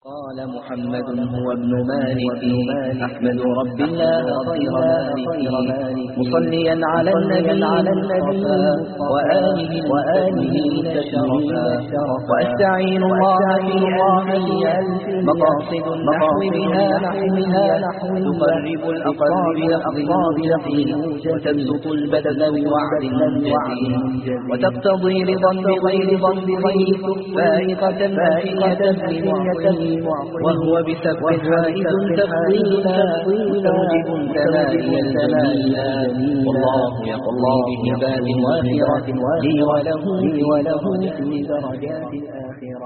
قال محمد هو ابن مالك أحمد رب الله خير مالك مصليا على النبي وآله تشرفا وأستعين الله في ألف مقاصد النحو بها تقرب الأقرب لفظ وتبسط البذل بوعد منجز وتقتضي رضا بغير فائقة وهو بسبب حائز تفضيلا توجب الثنائي الجميلا والله يقضي بهبات وافرة لي وله في درجات الآخرة.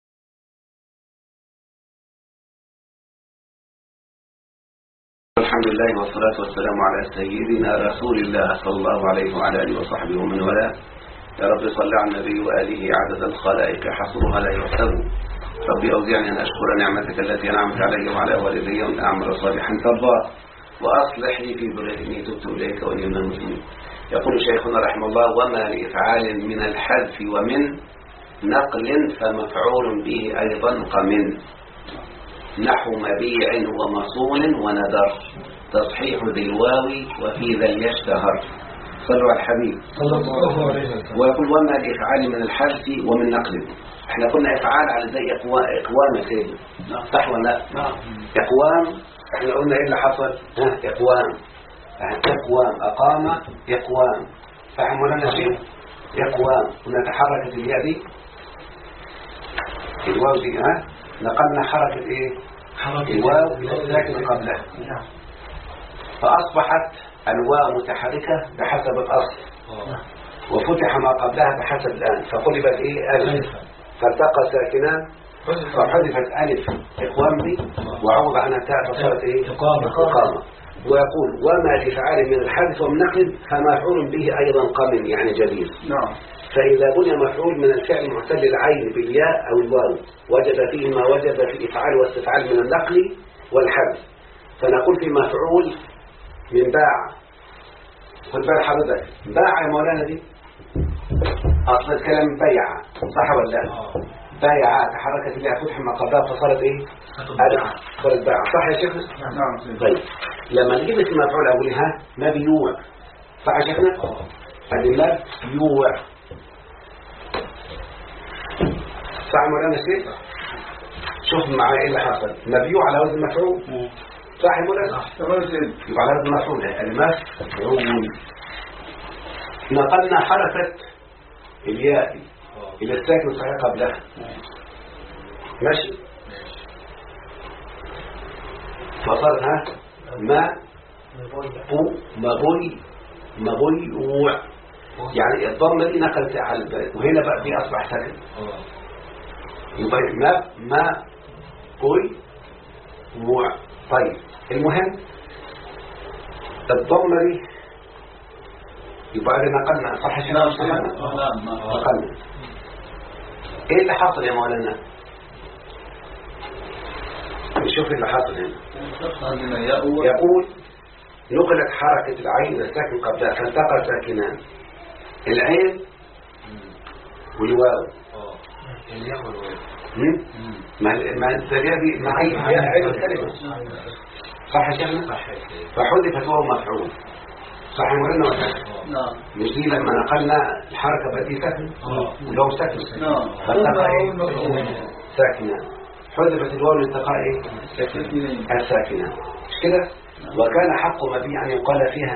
الحمد لله والصلاة والسلام على سيدنا رسول الله صلى الله عليه وعلى آله وصحبه ومن والاه. يا رب صل على النبي وآله عدد الخلائق حصرها لا يحسب. ربي أوزعني أن أشكر نعمتك التي أنعمت علي وعلى والدي وأن أعمل صالحا ترضى وأصلح لي في ذريتي إني تبت إليك وإني من المسلمين. يقول شيخنا رحمه الله: وما لإفعال من الحذف ومن نقل فمفعول به أيضا قمن نحو مبيع ومصون وندر تصحيح ذي الواو وفي ذا يشتهر. صلوا على الحبيب صلى الله عليه وسلم. ويقول: وما لإفعال من الحذف ومن نقل. احنا كنا افعال على زي اقوام يا سيدي، صح ولا لا؟ اقوام احنا قلنا ايه اللي حصل؟ اقوام اقام اقوام. فاهموا لنا شيء؟ اقوام كنا تحركت الياء دي الواو دي نقلنا حركه ايه؟ الواو الى الساكن قبلها فاصبحت الواو متحركه بحسب الاصل وفتح ما قبلها بحسب الان فقلبت ايه؟ الف فالتقى ساكنان فحذفت ألف إقوام دي وعوض عنها تاء فصارت إيه؟ إقامة. ويقول: وما لفعال من الحذف ومن نقل فمفعول به أيضا قمن يعني جليل. فإذا بني مفعول من الفعل معتل العين بالياء أو الواو وجد فيه ما وجد في إفعال واستفعال من النقل والحذف فنقول في مفعول من باع. خد بال حضرتك، باع يا مولانا دي أصل الكلام بيع، صح ولا لا؟ بيع تحركت اللي فتح ما قبلها فصارت ايه؟ صارت بيع، صح يا شيخنا؟ نعم. طيب لما نجيب اسم مفعول اقول مبيوع، صح يا شيخنا؟ هذه مبيوع، صح مولانا الشيخ؟ شوف معايا ايه اللي حصل. مبيوع على وزن مفعول، صح يا مولانا؟ يبقى على وزن مفعول المفعول. نقلنا حركة الياء إلى الساكن الصحيح قبلها، ماشي؟ فصارت مبوي يعني الضمة دي نقلت على الباء وهنا بقى دي أصبح ساكن يبقى بوي. طيب المهم الضمة دي يبقى نقلنا، صح يا شباب؟ نقلنا. ايه اللي حصل يا مولانا؟ نشوف اللي حصل هنا. يقول: نقلت حركة العين إلى الساكن قبلها فالتقى ساكنان العين والواو. الياء والواو ما التالية دي مع عين الكلمة، صح يا شيخنا؟ فحذفت واو مفعول، صح يا مولانا ولا لا؟ مش دي لما نقلنا الحركة بقت ساكنة ولو ساكنة فالتقى ايه؟ ساكنة. حذفت الواو لالتقاء ايه؟ الساكنة، مش كده؟ وكان حق مبيع أن يقال فيها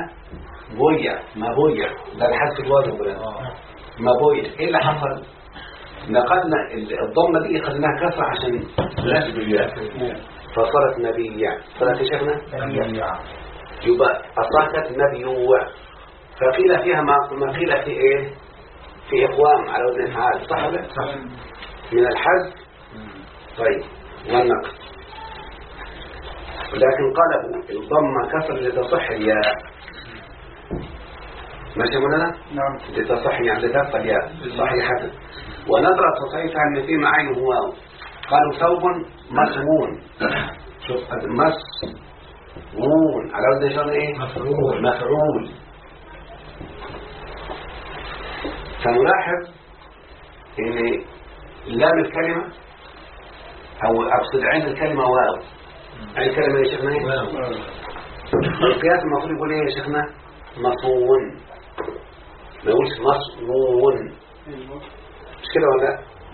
ما بويع ده الحذف الواو ما بويع. ايه اللي حصل؟ نقلنا الضمة دي خليناها كسرة عشان تناسب الياء فصارت مبيع. صارت يا شيخنا؟ يبقى أصبحت مبيوع. فقيل فيها ما قيل في إيه؟ في إقوام على وزن إفعال، صح ولا؟ صح. من الحذف طيب والنقل، لكن قلبوا الضمة كسر لتصح الياء، ماشي مولانا؟ نعم. لتصح يعني لتبقى الياء صحيحة. ونظرة تصحيح عن في معين هو قالوا ثوب مسمون. شوف مسمون على وزن شرط ايه؟ مفعول. فنلاحظ ان لام الكلمة أو أقصد عين الكلمة واو. عين الكلمة يا شيخنا إيه؟ القياس المفروض يقول إيه يا شيخنا؟ مصون، ما يقولش مصون، مش كده ولا؟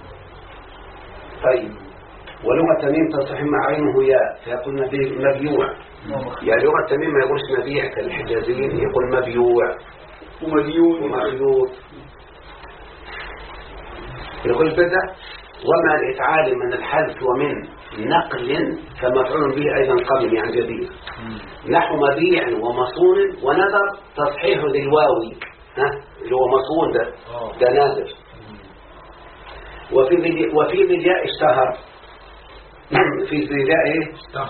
طيب ولغة تميم تصح مع عينه ياء فيقول مبيوع. يعني لغة تميم ما يقولش مبيع كالحجازيين، يقول مبيوع ومخيوط. يقول بدأ وما الإفعال من الحذف ومن نقل فمفعول به أيضا قبل يعني جديد. نحو مبيع ومصون ونذر تصحيح ذي الواوي، اللي هو مصون ده نادر. وفي ذي الياء اشتهر. في ذي الياء ايه؟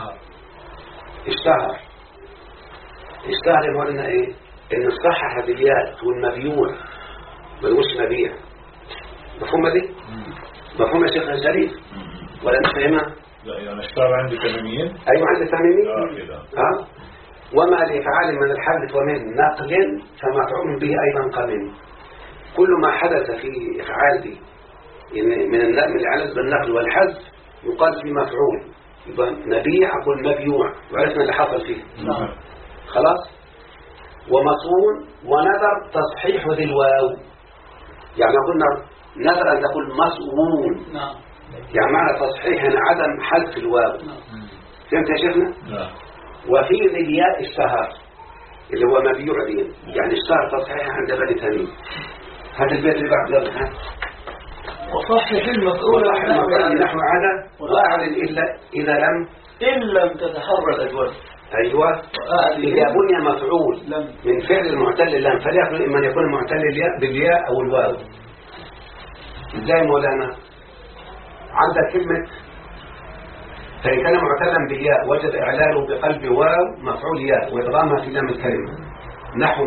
اشتهر يقول لنا ايه؟ ان الصحح ذي الياء والمبيوع ما يقولش مبيع. مفهومة دي؟ مفهومة يا شيخ الشريف ولا مش فاهمها؟ لا يعني اشتغل عندي تماميين. ايوه عندي تماميين. وما لإفعال من الحذف ومن نقل فمفعول به ايضا قبل. كل ما حدث في افعال دي من العنز بالنقل والحذف يقال في مفعول. يبقى نبيع اقول مبيوع وعرفنا اللي حصل فيه. خلاص. ومصون ونذر تصحيح ذي الواو، يعني قلنا نذر أن تقول مصون، يعني معنى تصحيح أن عدم حذف الواو. فهمت يا شيخنا؟ وفي ذي الياء اشتهر اللي هو مبيوع دين، يعني اشتهر تصحيح عند بني تميم. هذا البيت اللي بعد ذلك وصحح المفعول نحو عدا وأعلن إلا إذا لم تتحرى الأجوال. أيوة. إذا بني مفعول من فعل المعتل اللام فليكن إما أن يكون المعتل بالياء أو الواو. إزاي مولانا؟ عندك كلمة فإن كان معتلا بالياء وجد إعلاله بقلب واو مفعول ياء وإضغامها في لام الكلمة. نحو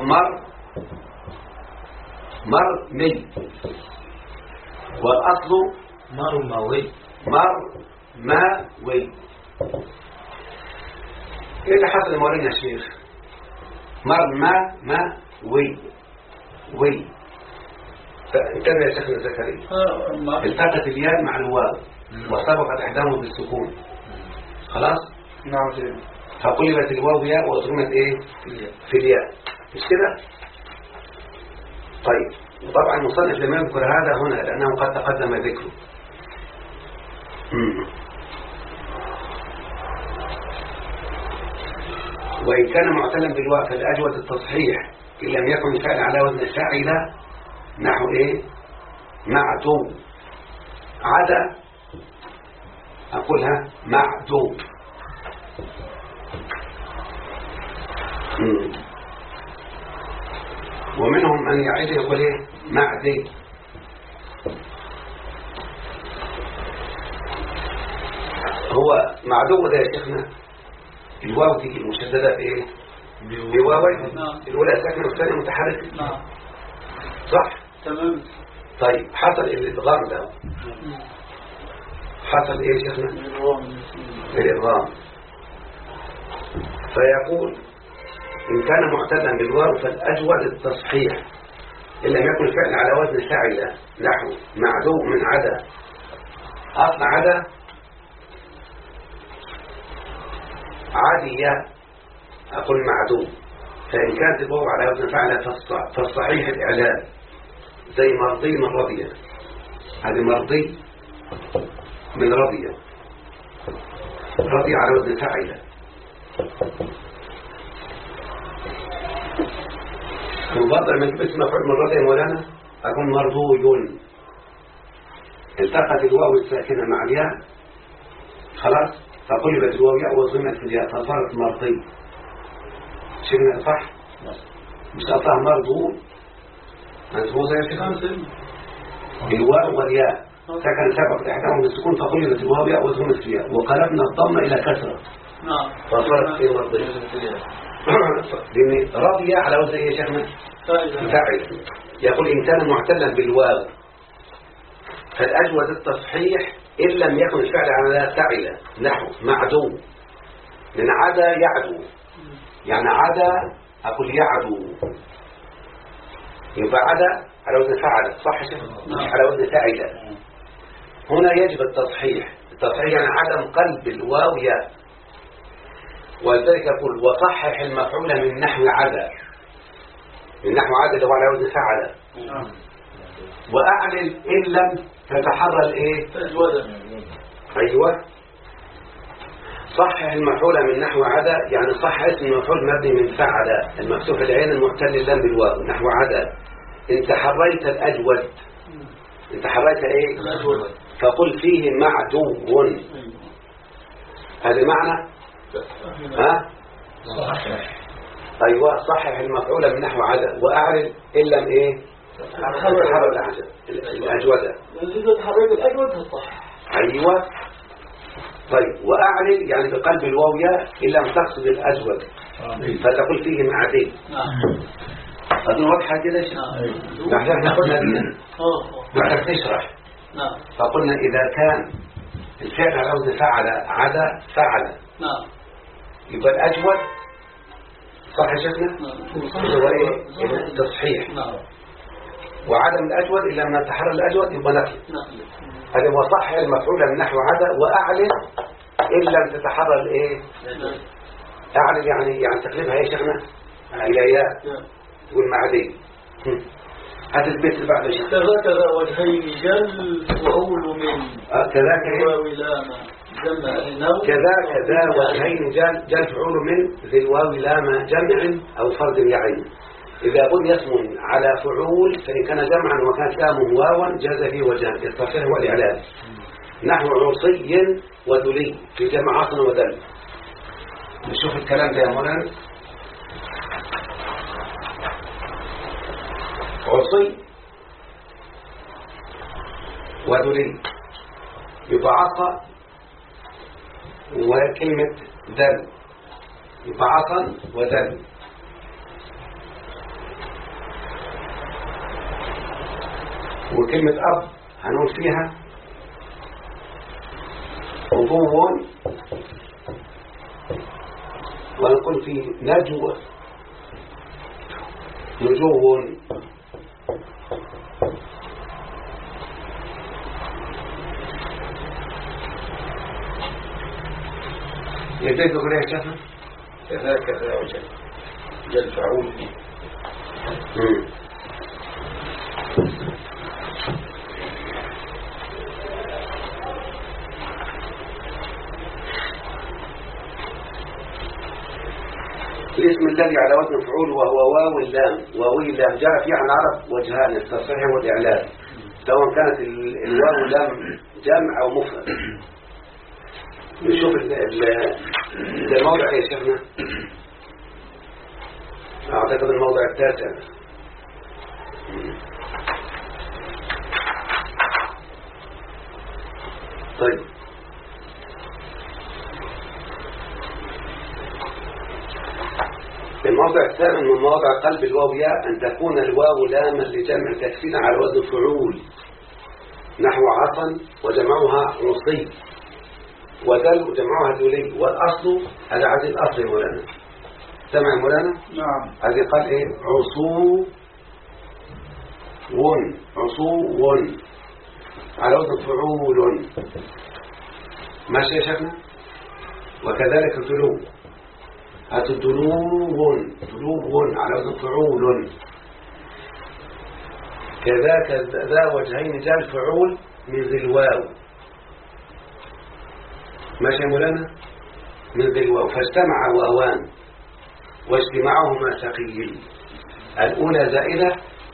مي، والأصل مرموي. ايه اللي حصل مولانا يا شيخ؟ وي انتبه يا شيخنا زكريا. التقت الياء مع الواو وسبقت احداهما بالسكون. خلاص. نعم سيدي. فقلبت الواو ياء واضغمت ايه في الياء، مش كده؟ طيب وطبعا المصنف لم يذكر هذا هنا لانه قد تقدم ذكره. وإن كان معتلا بالواو فالأجود التصحيح إن لم يكن الفعل على وزن فاعل نحو إيه؟ معدو. عدا أقولها معدو. ومنهم من يعيد يقول إيه؟ معدي. هو معدو ده يا شيخنا الواو دي المشددة بإيه؟ بواوين. الأولى ساكنة والثانية متحركة. صح؟ تمام. طيب حصل الإدغام ده. حصل إيه يا شيخنا؟ الإدغام. فيقول إن كان معتدا بالواو فالأجود التصحيح إن لم يكن الفعل على وزن فاعل نحو معدو من عدا. أصل عدا عادية أقول معدوم. فإن كانت الواو على وزن فعل فالصحيح الإعلان زي مرضي من رضية. هذه مرضي من رضية. رضي على وزن فعل. وبضل من اسم مفعول من رضية مولانا أكون مرضوي. التقت الواو الساكنة مع الياء خلاص فقلبت الواو ياء وضمت في الياء فصارت مرضي. شفنا صح؟ مش أطلع مرضو مزبوط يا شيخ. الواو والياء سكن سبق احداهما بالسكون فقلبت الواو ياء وضمت في الياء وقلبنا الضمة إلى كسرة فصارت في مرضي. لأن رضي على وزن ايه يا شيخنا؟ فاعل. يقول إن كان معتلا بالواو فالأجود التصحيح إن لم يكن الفعل على فاعل نحو معدو من عدا يعدو. يعني عدا أقول يعدو يبقى عدا على وزن فعل. صح يا شيخ؟ مش على وزن فاعل. هنا يجب التصحيح تصحيح يعني عدم قلب الواو ياء. ولذلك يقول وصحح المفعول من نحو عدا. من نحو عدا اللي هو على وزن فعل. وأعلل إن لم تتحرى الإيه؟ أيوة. صحح المفعول من نحو عدا يعني صح اسم المفعول مبني من فعل المفتوح العين المعتل اللام بالواو نحو عدا. إن تحريت الأجود. إن تحريت إيه؟ الأجود. فقل فيه معدو. هذا معنى ها؟ صحيح. أيوة صحح المفعول من نحو عدا وأعلن إن لم إيه؟ تحرر الأجودة. إذا تحريت الأجود الصح. أيوة. طيب وأعلن يعني بقلب الواو ياء إن لم تقصد الأجود فتقول فيه معدي. أظن واضحة كده نحن احنا قلنا بينا نحن تشرح. فقلنا إذا كان الفعل على وزن فعل عدا فعل يبقى الأجود صح يا شيخنا؟ هو إيه؟ التصحيح. وعدم الأجود إلا لما تحرر الأجود يبقى نقل. هذا هو صح المفعول من نحو عدا وأعلن إن لم تتحرر الإيه؟ أعلن يعني تقلبها يا شيخنا إلى ياء تقول معدي. هذا البيت اللي بعده شيخ كذا وجهين جل وأول من كذاك وولام كذا وجهين جل فعول من ذي الواو لام جمع أو فرد يعين. إذا بني اسم على فعول فإن كان جمعا وكانت لامه واوا جاز فيه وجهان التصحيح والإعلان. نحو عصي ودلي في جمع عصن ودل. نشوف الكلام ده يا مولانا. عصي ودلي يبقى عصا وكلمة دل يبقى عصا ودل. وكلمة أب هنقول فيها عضو ونقول فيه نجوى نجو. يبدأ تقول يا شيخنا كذا وجل جل فعول. الاسم الذي على وزن فعول وهو واو اللام. واو اللام جاء فيه عن العرب وجهان التصحيح والإعلان سواء كانت الواو لام جمع أو مفرد. نشوف الموضع يا شيخنا. أعتقد الموضع التاسع. طيب الموضع الثامن من مواضع قلب الواو ياء أن تكون الواو لاما لجمع تكسير على وزن فعول نحو عصا وجمعها عصي ودل وجمعها دولي. والأصل هذا عزيز الأصل مولانا. سمع مولانا؟ نعم. هذه قال إيه؟ عصو على وزن فعول. ماشي يا شيخنا؟ وكذلك الدلو دلو على وزن فعول. كذاك ذا وجهين جاء الفعول من ذي الواو. ماشي يا مولانا؟ من ذي الواو فاجتمع واوان واجتماعهما ثقيل. الأولى زائدة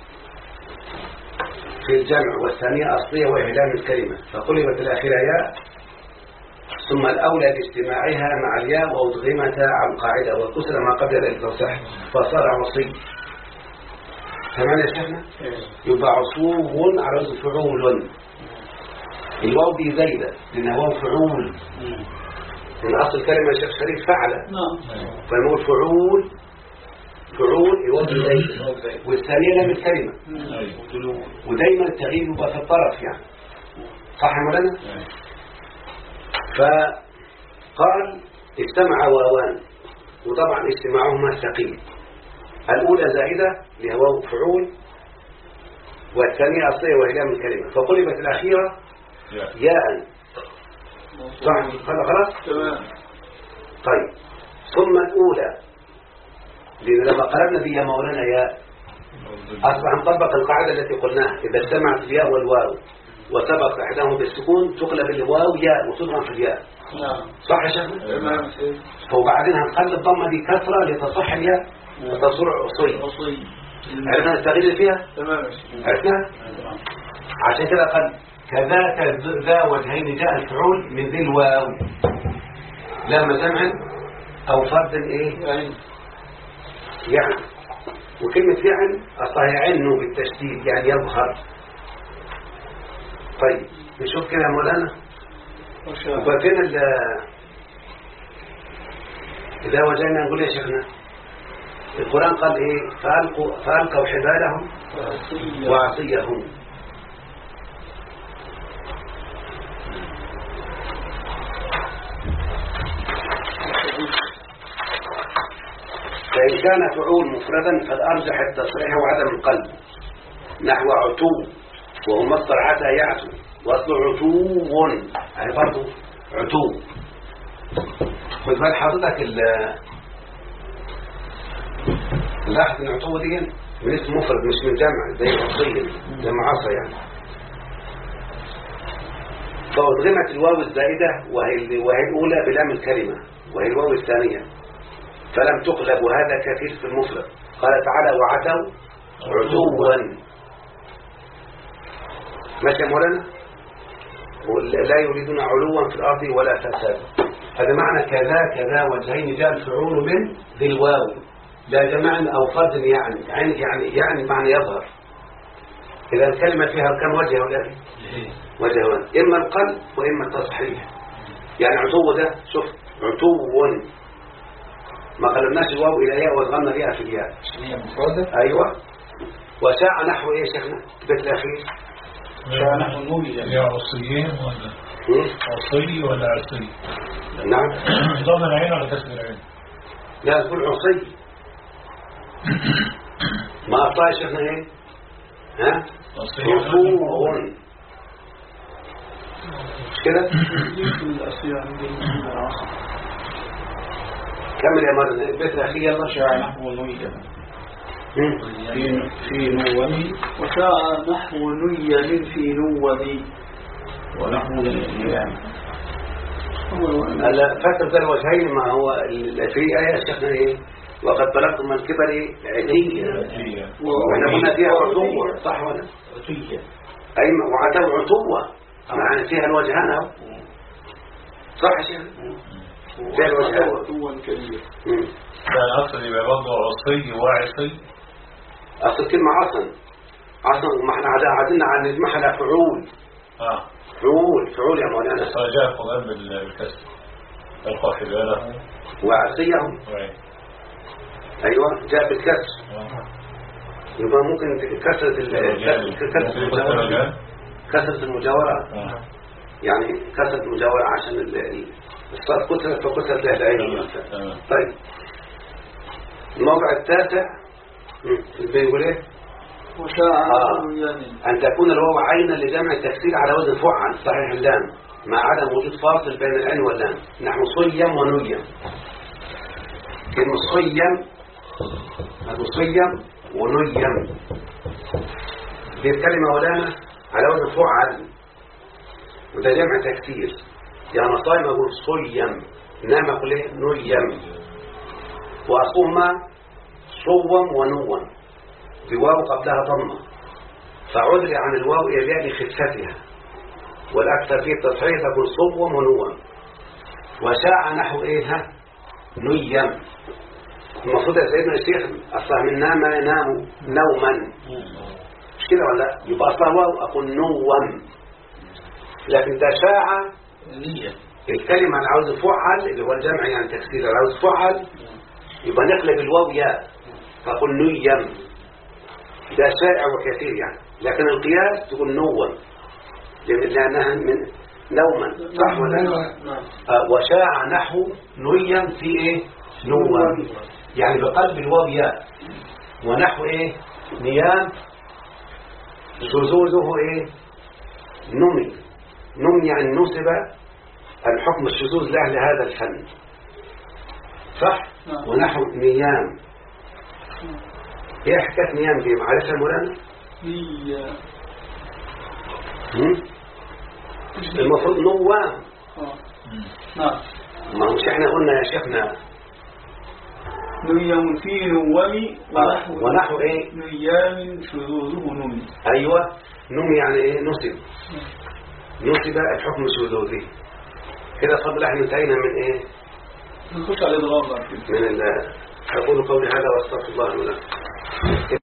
في الجمع والثانية أصلية وإعلام الكلمة فقلبت الأخيرة ياء ثم الأولى لاجتماعها مع الياء وأضغمتها عن قاعدة وكسر ما قبل الفصح فصار عصي. تمام يا شيخنا؟ يبقى عصو على وزن فعول. الواو دي زايدة لأنها واو فعول. من أصل الكلمة يا شيخ شريف فعل فنقول فعول الواو دي زايدة والثانية لم الكلمة ودايما التغيير يبقى في الطرف يعني. صح يا مولانا؟ فقال اجتمع واوان وطبعا اجتماعهما ثقيل. الأولى زائدة لهو فعول والثانية أصلية وهي من الكلمة فقلبت الأخيرة ياء صح خلاص تمام. طيب ثم الأولى، لأن لما قلبنا فيها مولانا ياء أصبح نطبق القاعدة التي قلناها: إذا اجتمعت الياء والواو وسبق إحداهما بالسكون تقلب الواو ياء وتضغم في الياء. نعم. صح يا شيخ؟ تمام. وبعدين هنخلي الضمة دي كسرة لتصح الياء وتصير عصي. عرفنا نستغل فيها؟ تمام. عرفنا؟ عشان كده قال كذاك ذا وجهين جاء الفعول من ذي الواو لما جمع أو فرد إيه؟ يعني وكلمة يعني أصلها يعنه بالتشديد يعني يظهر. طيب نشوف كده يا مولانا وفين إذا وجدنا نقول يا شيخنا القرآن قال إيه؟ فألقوا حبالهم وعصيهم. فإن كان فعول مفردا فالأرجح التصريح وعدم القلب، نحو عتو وهو مصدر عتا يعتو، واصل عتو يعني برضه عتو. خذ بال حضرتك لاحظ ان عتو دي من اسم مفرد مش من جمع زي عصي جمع عصا يعني. فأدغمت الواو الزائدة وهي الأولى بلام الكلمة وهي الواو الثانية فلم تقلب، وهذا كثير في المفرد. قال تعالى وعتوا عتوا. ماشي يا مولانا؟ لا يريدون علوا في الأرض ولا فسادا. هذا معنى كذا وجهين جاء الفعول من ذي الواو لا جمع أو فرد يعني معنى يظهر. إذا الكلمة فيها كم وجه ولا وجهان، إما القلب وإما التصحيح. يعني عتو ده شوف عتو ما قلبناش الواو إلى ياء وضغمنا بها في الياء. هي مفردة. أيوة. وساعة نحو إيه شيخنا؟ بيت الأخير ساعة نحو النور يا عصيين ولا عصي ولا عصي؟ نعم. ضم العين ولا كسر العين؟ لا تقول عصي. ما أطلع شيخنا إيه؟ ها؟ عصو مش كده؟ كمل يا مرنا البيت الأخير يلا. شاع نحو نوي في نومي وشاع نحو ني في نومي ونحو الإيام. هلا فاكر ذا الوجهين ما هو في آية شيخنا إيه؟ وقد بلغتم من الكبر عتيا. وإحنا قلنا فيها عتوة صح ولا؟ عتيا. أي وعتوا عتوة معنى فيها الوجهان أهو. صح يا شيخ؟ فيها الوجهان. عتوا كبير. كان أصل يبقى برضه عصي وعصي. أصل كلمة عصا ما احنا عادلنا عن نجمعها لها فعول. فعول يا مولانا. جاء القرآن بالكسر ألقى حباله وعصيهم. أيوة جاء بالكسر. يبقى ممكن كسرة المجاورة. يعني كسرة المجاورة عشان الصاد كسرت فكسرت له العين. طيب الموضع التاسع بيقول ايه؟ أن تكون الواو عينا لجمع التكسير على وزن فعل صحيح اللام مع عدم وجود فاصل بين العين واللام، نحو صيم ونيم. كلمة صيم ونيم دي الكلمة ولانا على وزن فعل وده جمع تكسير. يعني صايم أقول صيم نام أقول ايه نيم. وأصوهما صوم ونوم بواو قبلها ضمة فعدل عن الواو إلى الياء لخفتها، والأكثر فيه التصحيح تقول صوم ونوم. وشاع نحو إيه نيم. المفروض يا سيدنا الشيخ أصلا من نام ينام نوما مش كده ولا؟ يبقى أصلا واو أقول نوم، لكن تشاع الكلمة اللي عاوز فعل اللي هو الجمع يعني تكسير اللي عاوز فعل يبقى نقلب الواو ياء فأقول نيم. ده شائع وكثير يعني، لكن القياس تقول نوم لأنها من نوما صح ولا؟ وشاع نحو نيم في ايه نوم يعني بقلب الواو ياء، ونحو ايه نيام شذوذه ايه نمي يعني نسب الحكم الشذوذ لأهل هذا الفن، صح؟ ونحو نيام. ايه حكاية نيام دي؟ معرفة يا مولانا؟ المفروض نوام. نعم. ما مش احنا قلنا يا شيخنا نيام في نوم ونحو ايه؟ نيام شذوذه نمي. ايوه، نمي يعني ايه؟ نصب. نصب الحكم الشذوذي. كده فضل احنا انتهينا من ايه؟ نخش على الإضراب. من أقول قولي هذا واستغفر الله لي ولكم.